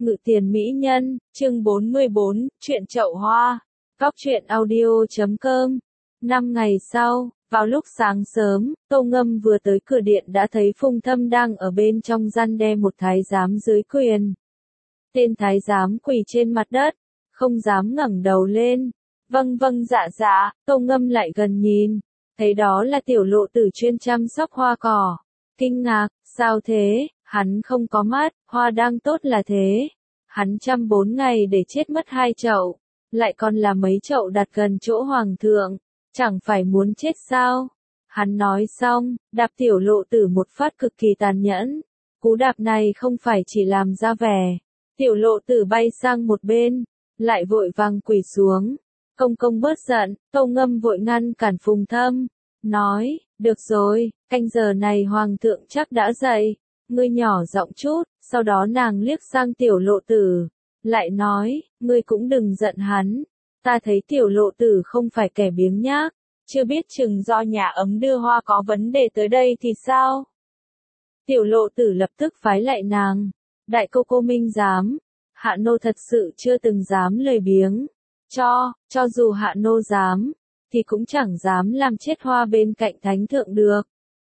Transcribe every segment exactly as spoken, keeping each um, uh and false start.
Ngự tiền mỹ nhân, chương bốn mươi bốn, chuyện chậu hoa. Góc truyện audio chấm com. Năm ngày sau, vào lúc sáng sớm, Tô Ngâm vừa tới cửa điện đã thấy Phùng Thâm đang ở bên trong răn đe một thái giám dưới quyền. Tên thái giám quỳ trên mặt đất, không dám ngẩng đầu lên. Vâng vâng dạ dạ, Tô Ngâm lại gần nhìn, thấy đó là tiểu lộ tử chuyên chăm sóc hoa cỏ. Kinh ngạc, sao thế, hắn không có mắt, hoa đang tốt là thế. Hắn chăm bốn ngày để chết mất hai chậu, lại còn là mấy chậu đặt gần chỗ hoàng thượng, chẳng phải muốn chết sao? Hắn nói xong, đạp tiểu lộ tử một phát cực kỳ tàn nhẫn. Cú đạp này không phải chỉ làm ra vẻ. Tiểu lộ tử bay sang một bên, lại vội vàng quỳ xuống. Công công bớt giận, Tô Ngâm vội ngăn cản Phùng Thâm, nói, được rồi, canh giờ này hoàng thượng chắc đã dậy, ngươi nhỏ giọng chút. Sau đó nàng liếc sang tiểu lộ tử, lại nói, ngươi cũng đừng giận hắn, ta thấy tiểu lộ tử không phải kẻ biếng nhác, chưa biết chừng do nhà ấm đưa hoa có vấn đề tới đây thì sao? Tiểu lộ tử lập tức phái lại nàng, đại cô cô minh giám, hạ nô thật sự chưa từng dám lười biếng, cho, cho dù hạ nô dám, thì cũng chẳng dám làm chết hoa bên cạnh thánh thượng được.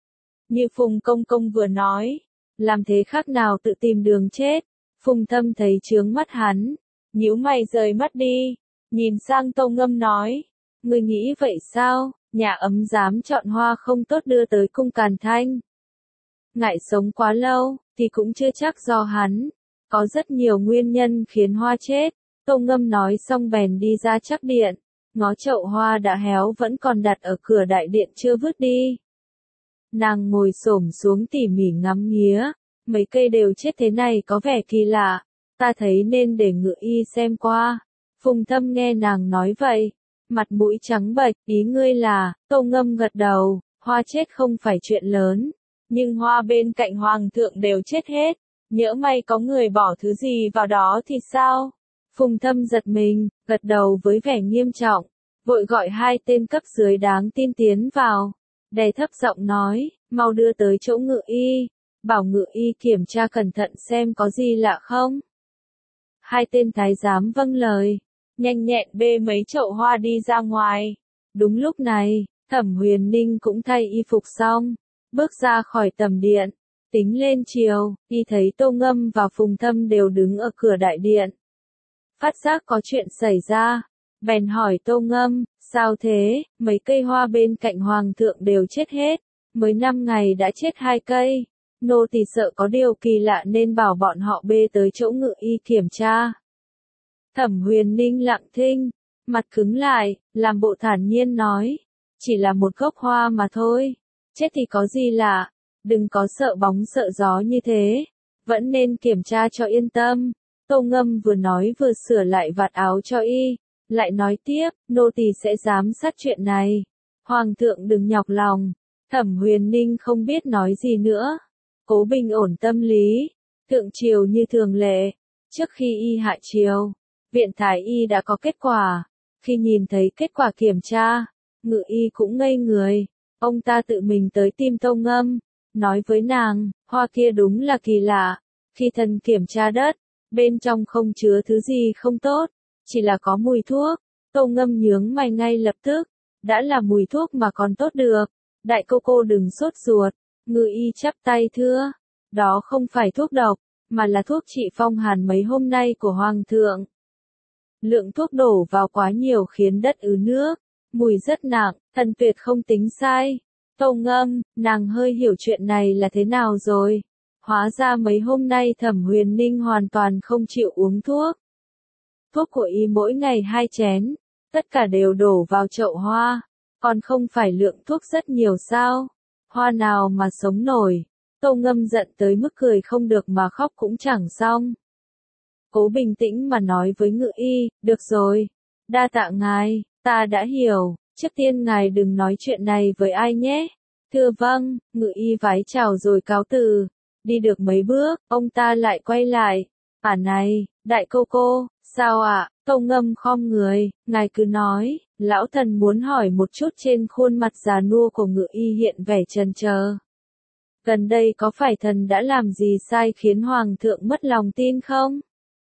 Như Phùng công công vừa nói, làm thế khác nào tự tìm đường chết. Phùng Thâm thấy chướng mắt hắn, nhíu mày rời mắt đi, nhìn sang Tô Ngâm nói, ngươi nghĩ vậy sao, nhà ấm dám chọn hoa không tốt đưa tới cung Càn Thanh. Ngại sống quá lâu, thì cũng chưa chắc do hắn, có rất nhiều nguyên nhân khiến hoa chết. Tô Ngâm nói xong bèn đi ra chắc điện, ngó chậu hoa đã héo vẫn còn đặt ở cửa đại điện chưa vứt đi. Nàng ngồi xổm xuống tỉ mỉ ngắm nghía, mấy cây đều chết thế này có vẻ kỳ lạ, ta thấy nên để ngự y xem qua. Phùng Thâm nghe nàng nói vậy, mặt mũi trắng bệch, ý ngươi là, Tô Ngâm gật đầu, hoa chết không phải chuyện lớn, nhưng hoa bên cạnh hoàng thượng đều chết hết, nhỡ may có người bỏ thứ gì vào đó thì sao? Phùng Thâm giật mình, gật đầu với vẻ nghiêm trọng, vội gọi hai tên cấp dưới đáng tin tiến vào. Đè thấp giọng nói, mau đưa tới chỗ ngự y, bảo ngự y kiểm tra cẩn thận xem có gì lạ không. Hai tên thái giám vâng lời, nhanh nhẹn bê mấy chậu hoa đi ra ngoài. Đúng lúc này, Thẩm Huyền Ninh cũng thay y phục xong, bước ra khỏi tầm điện, tính lên chiều, y thấy Tô Ngâm và Phùng Thâm đều đứng ở cửa đại điện. Phát giác có chuyện xảy ra, bèn hỏi Tô Ngâm, sao thế, mấy cây hoa bên cạnh hoàng thượng đều chết hết, mới năm ngày đã chết hai cây, nô tỳ sợ có điều kỳ lạ nên bảo bọn họ bê tới chỗ ngự y kiểm tra. Thẩm Huyền Ninh lặng thinh, mặt cứng lại, làm bộ thản nhiên nói, chỉ là một gốc hoa mà thôi, chết thì có gì lạ, đừng có sợ bóng sợ gió như thế, vẫn nên kiểm tra cho yên tâm. Tô Ngâm vừa nói vừa sửa lại vạt áo cho y, lại nói tiếp, nô tỳ sẽ giám sát chuyện này, hoàng thượng đừng nhọc lòng. Thẩm Huyền Ninh không biết nói gì nữa, cố bình ổn tâm lý. Thượng triều như thường lệ, trước khi y hạ triều, viện thái y đã có kết quả, khi nhìn thấy kết quả kiểm tra, ngự y cũng ngây người, ông ta tự mình tới tìm Tô Ngâm, nói với nàng, hoa kia đúng là kỳ lạ, khi thần kiểm tra đất, bên trong không chứa thứ gì không tốt, chỉ là có mùi thuốc. Tô Ngâm nhướng mày ngay lập tức, đã là mùi thuốc mà còn tốt được, đại cô cô đừng sốt ruột. Ngự y chắp tay thưa, đó không phải thuốc độc, mà là thuốc trị phong hàn mấy hôm nay của hoàng thượng. Lượng thuốc đổ vào quá nhiều khiến đất ứ nước, mùi rất nặng, thần tuyệt không tính sai. Tô Ngâm, nàng hơi hiểu chuyện này là thế nào rồi. Hóa ra mấy hôm nay Thẩm Huyền Ninh hoàn toàn không chịu uống thuốc. Thuốc của y mỗi ngày hai chén, tất cả đều đổ vào chậu hoa, còn không phải lượng thuốc rất nhiều sao? Hoa nào mà sống nổi. Tô Ngâm giận tới mức cười không được mà khóc cũng chẳng xong. Cố bình tĩnh mà nói với ngự y, được rồi, đa tạ ngài, ta đã hiểu, trước tiên ngài đừng nói chuyện này với ai nhé. Thưa vâng, ngự y vái chào rồi cáo từ. Đi được mấy bước, ông ta lại quay lại. À này, đại cô cô, sao ạ? À? Tô Ngâm khom người, ngài cứ nói, lão thần muốn hỏi một chút. Trên khuôn mặt già nua của ngự y hiện vẻ chần chờ. Gần đây có phải thần đã làm gì sai khiến hoàng thượng mất lòng tin không?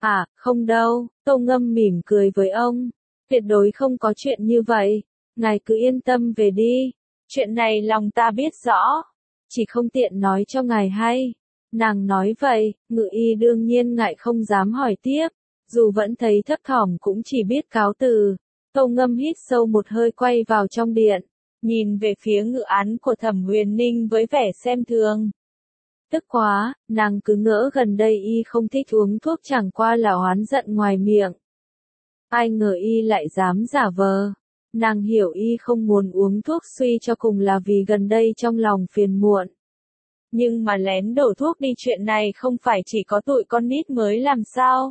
À, không đâu, Tô Ngâm mỉm cười với ông. Tuyệt đối không có chuyện như vậy. Ngài cứ yên tâm về đi. Chuyện này lòng ta biết rõ. Chỉ không tiện nói cho ngài hay. Nàng nói vậy, Ngự Y đương nhiên ngại không dám hỏi tiếp. Dù vẫn thấy thấp thỏm cũng chỉ biết cáo từ. Tô Ngâm hít sâu một hơi quay vào trong điện. Nhìn về phía ngự án của Thẩm Huyền Ninh với vẻ xem thường. Tức quá, nàng cứ ngỡ gần đây y không thích uống thuốc chẳng qua là oán giận ngoài miệng. Ai ngờ y lại dám giả vờ. Nàng hiểu y không muốn uống thuốc suy cho cùng là vì gần đây trong lòng phiền muộn. Nhưng mà lén đổ thuốc đi chuyện này không phải chỉ có tụi con nít mới làm sao.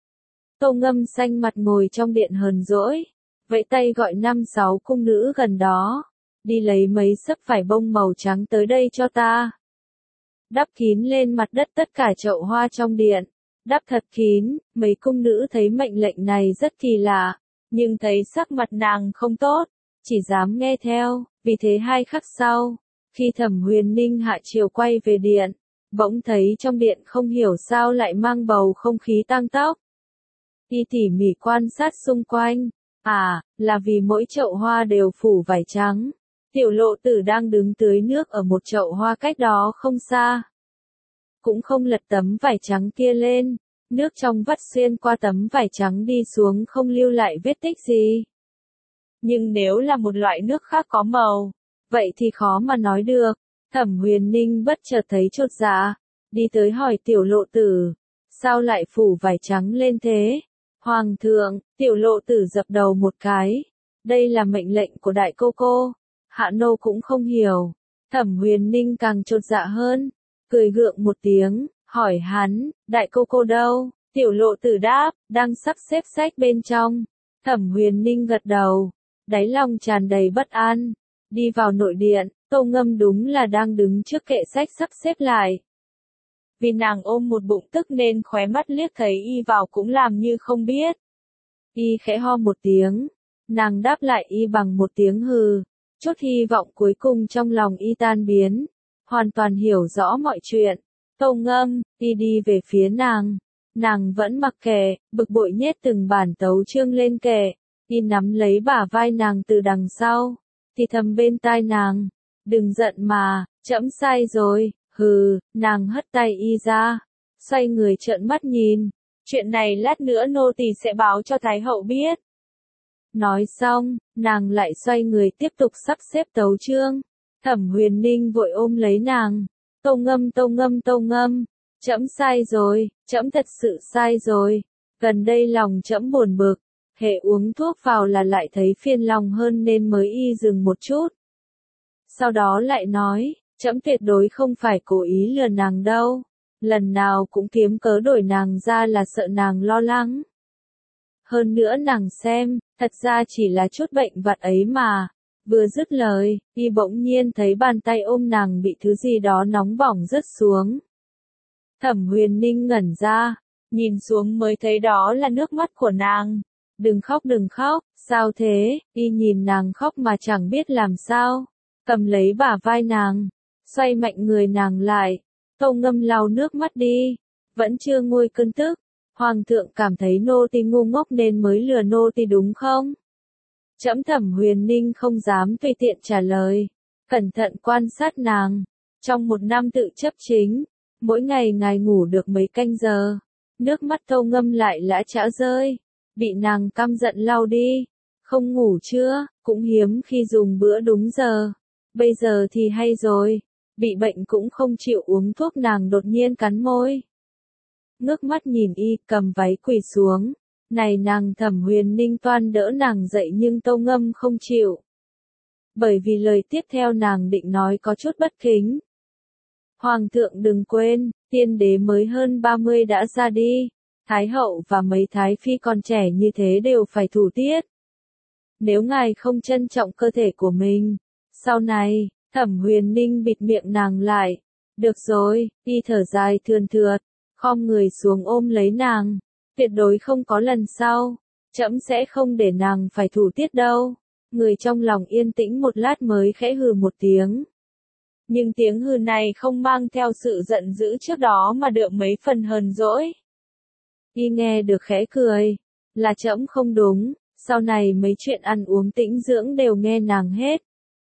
Tô Ngâm xanh mặt ngồi trong điện hờn dỗi. Vẫy tay gọi năm sáu cung nữ gần đó. Đi lấy mấy sấp vải bông màu trắng tới đây cho ta. Đắp kín lên mặt đất tất cả chậu hoa trong điện. Đắp thật kín, mấy cung nữ thấy mệnh lệnh này rất kỳ lạ. Nhưng thấy sắc mặt nàng không tốt. Chỉ dám nghe theo, vì thế hai khắc sau. Khi Thẩm Huyền Ninh hạ chiều quay về điện. Bỗng thấy trong điện không hiểu sao lại mang bầu không khí tang tóc. Y tỉ mỉ quan sát xung quanh. À, là vì mỗi chậu hoa đều phủ vải trắng. Tiểu Lộ Tử đang đứng tưới nước ở một chậu hoa cách đó không xa. Cũng không lật tấm vải trắng kia lên. Nước trong vắt xuyên qua tấm vải trắng đi xuống không lưu lại vết tích gì. Nhưng nếu là một loại nước khác có màu, vậy thì khó mà nói được. Thẩm Huyền Ninh bất chợt thấy chột dạ. Đi tới hỏi Tiểu Lộ Tử. Sao lại phủ vải trắng lên thế? Hoàng thượng, Tiểu Lộ Tử dập đầu một cái. Đây là mệnh lệnh của đại cô cô. Hạ nô cũng không hiểu. Thẩm Huyền Ninh càng chột dạ hơn. Cười gượng một tiếng, hỏi hắn, đại cô cô đâu? Tiểu Lộ Tử đáp, đang sắp xếp sách bên trong. Thẩm Huyền Ninh gật đầu. Đáy lòng tràn đầy bất an. Đi vào nội điện, Tô Ngâm đúng là đang đứng trước kệ sách sắp xếp lại. Vì nàng ôm một bụng tức nên khóe mắt liếc thấy y vào cũng làm như không biết. Y khẽ ho một tiếng. Nàng đáp lại y bằng một tiếng hừ. Chút hy vọng cuối cùng trong lòng y tan biến. Hoàn toàn hiểu rõ mọi chuyện. Tô Ngâm, y đi về phía nàng. Nàng vẫn mặc kệ, bực bội nhét từng bản tấu chương lên kệ. Y nắm lấy bả vai nàng từ đằng sau. Thì thầm bên tai nàng. Đừng giận mà, trẫm sai rồi, hừ, nàng hất tay y ra. Xoay người trợn mắt nhìn. Chuyện này lát nữa nô tỳ sẽ báo cho Thái hậu biết. Nói xong, nàng lại xoay người tiếp tục sắp xếp tấu chương. Thẩm Huyền Ninh vội ôm lấy nàng. Tô Ngâm Tô Ngâm Tô Ngâm. Trẫm sai rồi, trẫm thật sự sai rồi. Gần đây lòng trẫm buồn bực. Hệ uống thuốc vào là lại thấy phiền lòng hơn nên mới y dừng một chút. Sau đó lại nói, trẫm tuyệt đối không phải cố ý lừa nàng đâu. Lần nào cũng kiếm cớ đổi nàng ra là sợ nàng lo lắng. Hơn nữa nàng xem, thật ra chỉ là chút bệnh vặt ấy mà. Vừa dứt lời, y bỗng nhiên thấy bàn tay ôm nàng bị thứ gì đó nóng bỏng rớt xuống. Thẩm Huyền Ninh ngẩn ra, nhìn xuống mới thấy đó là nước mắt của nàng. Đừng khóc đừng khóc, sao thế? Y nhìn nàng khóc mà chẳng biết làm sao. Cầm lấy bả vai nàng, xoay mạnh người nàng lại. Tô Ngâm lau nước mắt đi, vẫn chưa nguôi cơn tức. Hoàng thượng cảm thấy nô tỳ ngu ngốc nên mới lừa nô tỳ đúng không? Trẫm Thẩm Huyền Ninh không dám tùy tiện trả lời, cẩn thận quan sát nàng. Trong một năm tự chấp chính, mỗi ngày ngài ngủ được mấy canh giờ. Nước mắt Tô Ngâm lại lã chã rơi, bị nàng căm giận lau đi. Không ngủ chưa, cũng hiếm khi dùng bữa đúng giờ. Bây giờ thì hay rồi, bị bệnh cũng không chịu uống thuốc. Nàng đột nhiên cắn môi. Ngước mắt nhìn y, cầm váy quỳ xuống. Này nàng Thẩm Huyền Ninh toan đỡ nàng dậy nhưng Tô Ngâm không chịu. Bởi vì lời tiếp theo nàng định nói có chút bất kính. Hoàng thượng đừng quên, tiên đế mới hơn ba mươi đã ra đi. Thái hậu và mấy thái phi còn trẻ như thế đều phải thủ tiết. Nếu ngài không trân trọng cơ thể của mình, sau này, Thẩm Huyền Ninh bịt miệng nàng lại. Được rồi, y thở dài thườn thượt, khom người xuống ôm lấy nàng. Tuyệt đối không có lần sau, trẫm sẽ không để nàng phải thủ tiết đâu. Người trong lòng yên tĩnh một lát mới khẽ hừ một tiếng. Nhưng tiếng hừ này không mang theo sự giận dữ trước đó mà đượm mấy phần hờn dỗi. Y nghe được khẽ cười, là trẫm không đúng, sau này mấy chuyện ăn uống tĩnh dưỡng đều nghe nàng hết.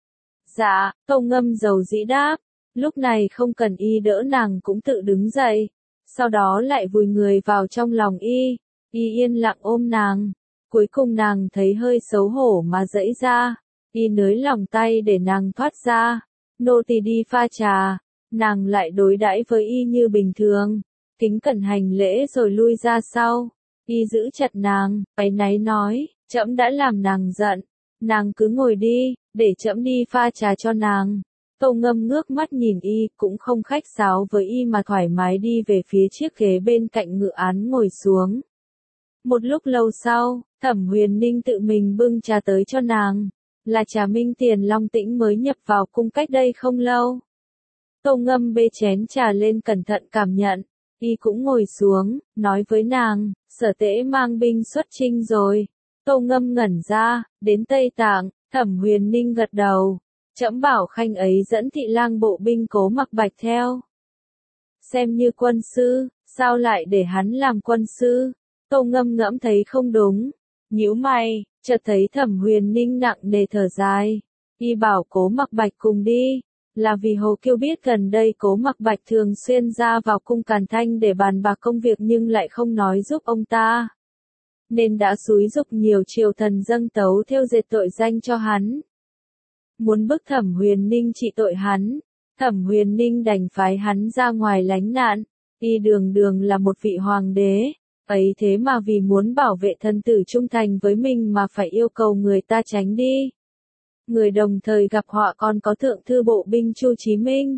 Dạ, Tâu Ngâm dầu dĩ đáp, lúc này không cần y đỡ nàng cũng tự đứng dậy, sau đó lại vùi người vào trong lòng y, y yên lặng ôm nàng, cuối cùng nàng thấy hơi xấu hổ mà giãy ra, y nới lòng tay để nàng thoát ra, nô tỳ đi pha trà, nàng lại đối đãi với y như bình thường, kính cẩn hành lễ rồi lui ra sau, y giữ chặt nàng, áy náy nói, trẫm đã làm nàng giận, nàng cứ ngồi đi, để trẫm đi pha trà cho nàng. Tâu Ngâm ngước mắt nhìn y, cũng không khách sáo với y mà thoải mái đi về phía chiếc ghế bên cạnh ngự án ngồi xuống. Một lúc lâu sau, Thẩm Huyền Ninh tự mình bưng trà tới cho nàng, là trà Minh Tiền Long Tĩnh mới nhập vào cung cách đây không lâu. Tâu Ngâm bê chén trà lên cẩn thận cảm nhận, y cũng ngồi xuống, nói với nàng, Sở Tễ mang binh xuất chinh rồi. Tâu Ngâm ngẩn ra, đến Tây Tạng, Thẩm Huyền Ninh gật đầu. Trẫm bảo khanh ấy dẫn thị lang bộ binh Cố Mặc Bạch theo. Xem như quân sư, sao lại để hắn làm quân sư? Tâu Ngâm ngẫm thấy không đúng. Nhíu mày, chợt thấy Thẩm Huyền Ninh nặng nề thở dài. Y bảo Cố Mặc Bạch cùng đi, là vì Hồ Kiêu biết gần đây Cố Mặc Bạch thường xuyên ra vào cung Càn Thanh để bàn bạc công việc nhưng lại không nói giúp ông ta. Nên đã xúi giục nhiều triều thần dâng tấu thêu dệt tội danh cho hắn. Muốn bức Thẩm Huyền Ninh trị tội hắn, Thẩm Huyền Ninh đành phái hắn ra ngoài lánh nạn, y đường đường là một vị hoàng đế, ấy thế mà vì muốn bảo vệ thân tử trung thành với mình mà phải yêu cầu người ta tránh đi. Người đồng thời gặp họa còn có thượng thư bộ binh Chu Chí Minh.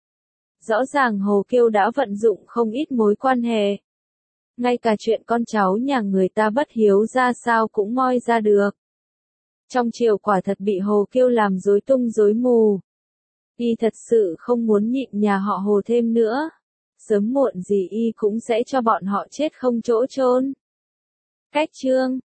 Rõ ràng Hồ Kiêu đã vận dụng không ít mối quan hệ. Ngay cả chuyện con cháu nhà người ta bất hiếu ra sao cũng moi ra được. Trong triều quả thật bị Hồ Kiêu làm rối tung rối mù. Y thật sự không muốn nhịn nhà họ Hồ thêm nữa. Sớm muộn gì y cũng sẽ cho bọn họ chết không chỗ chôn. Cách chương